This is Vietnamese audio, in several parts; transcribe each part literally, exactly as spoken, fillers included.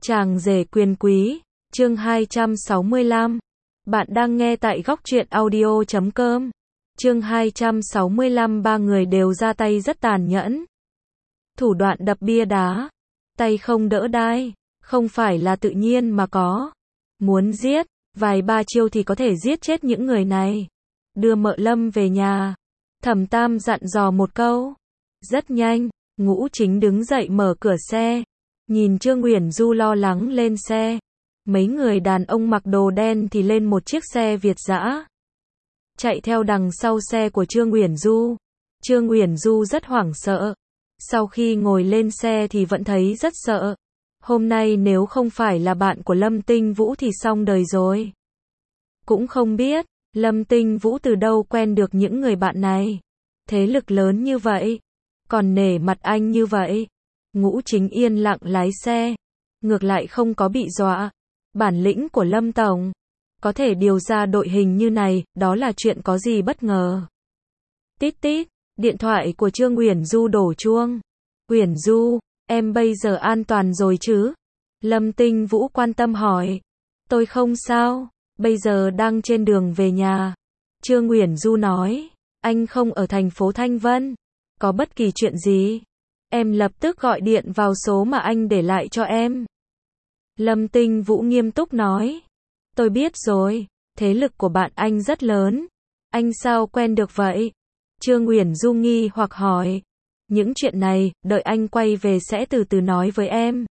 Chàng rể quyền quý, chương hai trăm sáu mươi lăm. Bạn đang nghe tại góc truyện audio chấm com. Chương hai trăm sáu mươi lăm. Ba người đều ra tay rất tàn nhẫn. Thủ đoạn đập bia đá, tay không đỡ đai, không phải là tự nhiên mà có. Muốn giết, vài ba chiêu thì có thể giết chết những người này. Đưa Mợ Lâm về nhà. Thẩm Tam dặn dò một câu. Rất nhanh, Ngũ Chính đứng dậy mở cửa xe. Nhìn Trương Uyển Du lo lắng lên xe. Mấy người đàn ông mặc đồ đen thì lên một chiếc xe Việt dã. Chạy theo đằng sau xe của Trương Uyển Du. Trương Uyển Du rất hoảng sợ. Sau khi ngồi lên xe thì vẫn thấy rất sợ. Hôm nay nếu không phải là bạn của Lâm Tinh Vũ thì xong đời rồi. Cũng không biết, Lâm Tinh Vũ từ đâu quen được những người bạn này. Thế lực lớn như vậy. Còn nể mặt anh như vậy. Ngũ Chính yên lặng lái xe. Ngược lại không có bị dọa. Bản lĩnh của Lâm Tổng. Có thể điều ra đội hình như này, đó là chuyện có gì bất ngờ. Tít tít, điện thoại của Trương Uyển Du đổ chuông. Uyển Du, em bây giờ an toàn rồi chứ? Lâm Tinh Vũ quan tâm hỏi. Tôi không sao, bây giờ đang trên đường về nhà. Trương Uyển Du nói, anh không ở thành phố Thanh Vân. Có bất kỳ chuyện gì? Em lập tức gọi điện vào số mà anh để lại cho em. Lâm Tinh Vũ nghiêm túc nói. Tôi biết rồi, thế lực của bạn anh rất lớn. Anh sao quen được vậy? Trương Uyển Du nghi hoặc hỏi. Những chuyện này, đợi anh quay về sẽ từ từ nói với em.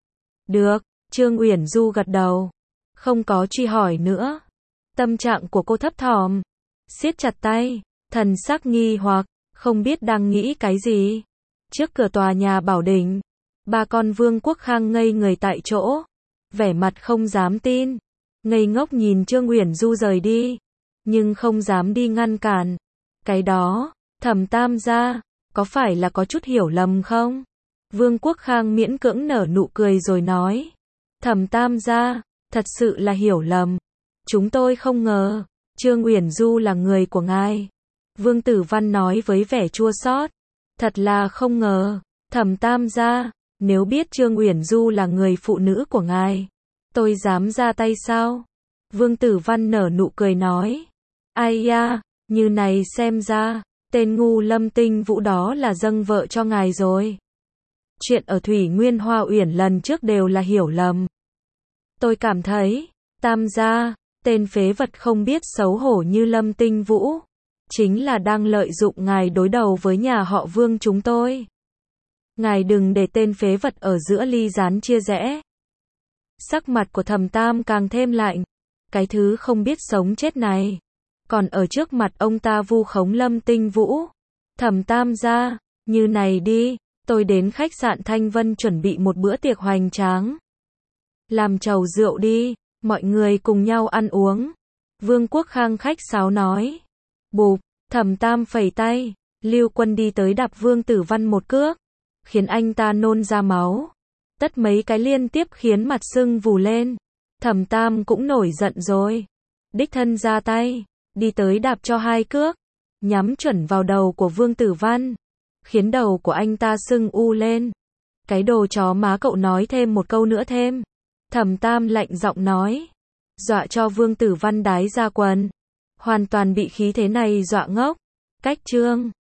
Được, Trương Uyển Du gật đầu. Không có truy hỏi nữa. Tâm trạng của cô thấp thỏm. Siết chặt tay, thần sắc nghi hoặc, không biết đang nghĩ cái gì. Trước cửa tòa nhà Bảo Đình, ba con Vương Quốc Khang ngây người tại chỗ. Vẻ mặt không dám tin. Ngây ngốc nhìn Trương Uyển Du rời đi. Nhưng không dám đi ngăn cản. Cái đó, Thẩm Tam gia, có phải là có chút hiểu lầm không? Vương Quốc Khang miễn cưỡng nở nụ cười rồi nói. Thẩm Tam gia, thật sự là hiểu lầm. Chúng tôi không ngờ, Trương Uyển Du là người của ngài. Vương Tử Văn nói với vẻ chua xót. Thật là không ngờ, Thẩm Tam gia, nếu biết Trương Uyển Du là người phụ nữ của ngài, tôi dám ra tay sao? Vương Tử Văn nở nụ cười nói. Ai da, như này xem ra, tên ngu Lâm Tinh Vũ đó là dâng vợ cho ngài rồi. Chuyện ở Thủy Nguyên Hoa Uyển lần trước đều là hiểu lầm. Tôi cảm thấy, Tam gia, tên phế vật không biết xấu hổ như Lâm Tinh Vũ, chính là đang lợi dụng ngài đối đầu với nhà họ Vương chúng tôi. Ngài đừng để tên phế vật ở giữa ly gián chia rẽ. Sắc mặt của Thẩm Tam càng thêm lạnh. Cái thứ không biết sống chết này. Còn ở trước mặt ông ta vu khống Lâm Tinh Vũ. Thẩm Tam gia, như này đi, tôi đến khách sạn Thanh Vân chuẩn bị một bữa tiệc hoành tráng. Làm chầu rượu đi, mọi người cùng nhau ăn uống. Vương Quốc Khang khách sáo nói. Bụp, Thẩm Tam phẩy tay, Lưu Quân đi tới đạp Vương Tử Văn một cước, khiến anh ta nôn ra máu. Tất mấy cái liên tiếp khiến mặt sưng vù lên. Thẩm Tam cũng nổi giận rồi. Đích thân ra tay, đi tới đạp cho hai cước, nhắm chuẩn vào đầu của Vương Tử Văn, khiến đầu của anh ta sưng u lên. Cái đồ chó má cậu nói thêm một câu nữa thêm. Thẩm Tam lạnh giọng nói. Dọa cho Vương Tử Văn đái ra quần. Hoàn toàn bị khí thế này dọa ngốc. Cách Trương